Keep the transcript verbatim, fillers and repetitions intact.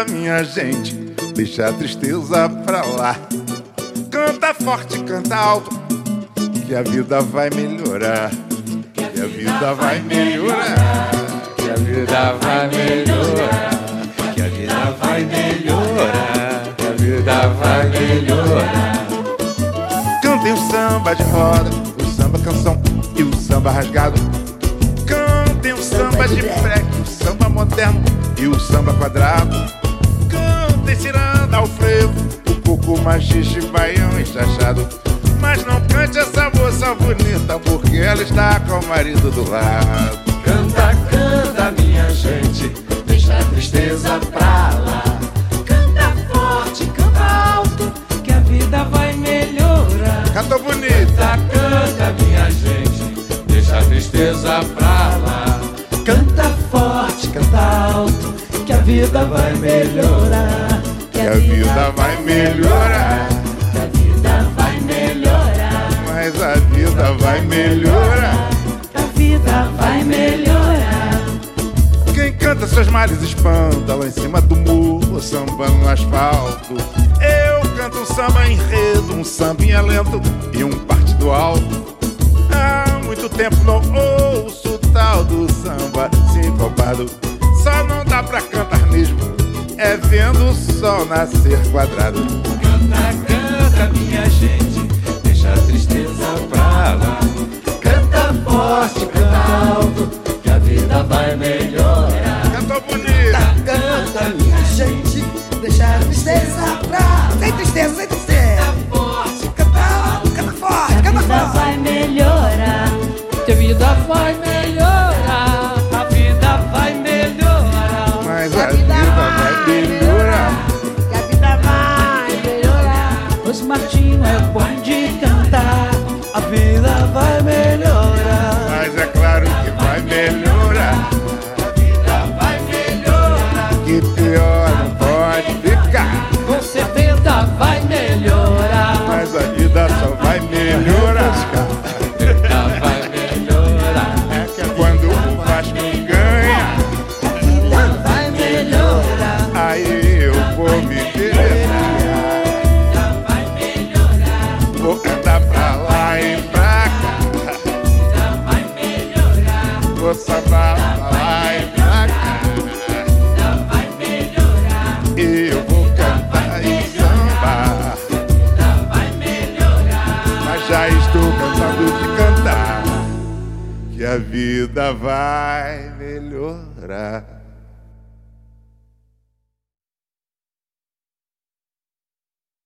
canta, minha gente, deixa a tristeza pra lá. Canta forte, canta alto, que a vida vai melhorar. Que a vida vai melhorar. Que a vida vai melhorar. Que a vida vai melhorar. Que a vida vai melhorar. Cantem o samba de roda, o samba canção e o samba rasgado. Cantem o samba de freque, o samba moderno e o samba quadrado. Cantem ciranda ao frevo, o coco, machixe, baião e chachado. Mas não cante essa moça bonita, porque ela está com o marido do lado. Canta, canta, minha gente, deixa a tristeza pra lá. Canta forte, canta alto, que a vida vai melhorar. Canta bonita. Canta, canta, minha gente, deixa a tristeza pra lá. Canta forte, canta alto, que a vida vai melhorar. Que a vida vai melhorar. Que a vida vai melhorar. Mas a vida vai melhorar. Que a vida vai melhorar. Quem canta seus males espanta lá em cima do muro, samba no asfalto. Eu canto um samba enredo, um sambinha lento e um partido alto. Há muito tempo não ouço tal do samba sincopado. Só não dá pra cantar mesmo, é vendo o sol nascer quadrado. Canta, canta, minha gente, deixa a tristeza pra lá. Canta forte, canta alto, que a vida vai melhorar. Cantou bonita. Canta, minha gente, deixa a tristeza pra lá. Sem tristeza, sem tristeza. Canta forte, Canta alto, canta forte, canta A vida forte. vai melhorar, que a vida vai melhorar, a vida vai melhorar. Mas a vida vai melhorar. Que a vida vai melhorar. Os Martinho é bom de cantar, a vida vai melhorar. Mas é claro que vai melhorar. a vida vai melhorar. Que pior não pode ficar. Com certeza vai melhorar, Mas a vida só vai melhorar. A vida vai melhorar. É que é quando o Vasco ganha, A vida vai melhorar. aí eu vou me interessar. Vai melhorar. Vou cantar pra lá e pra cá. Vai melhorar. Vou sambar pra lá e pra cá. Vai melhorar. E eu vou cantar e sambar. Vai melhorar. Mas já estou cansado de cantar. Que a vida vai melhorar.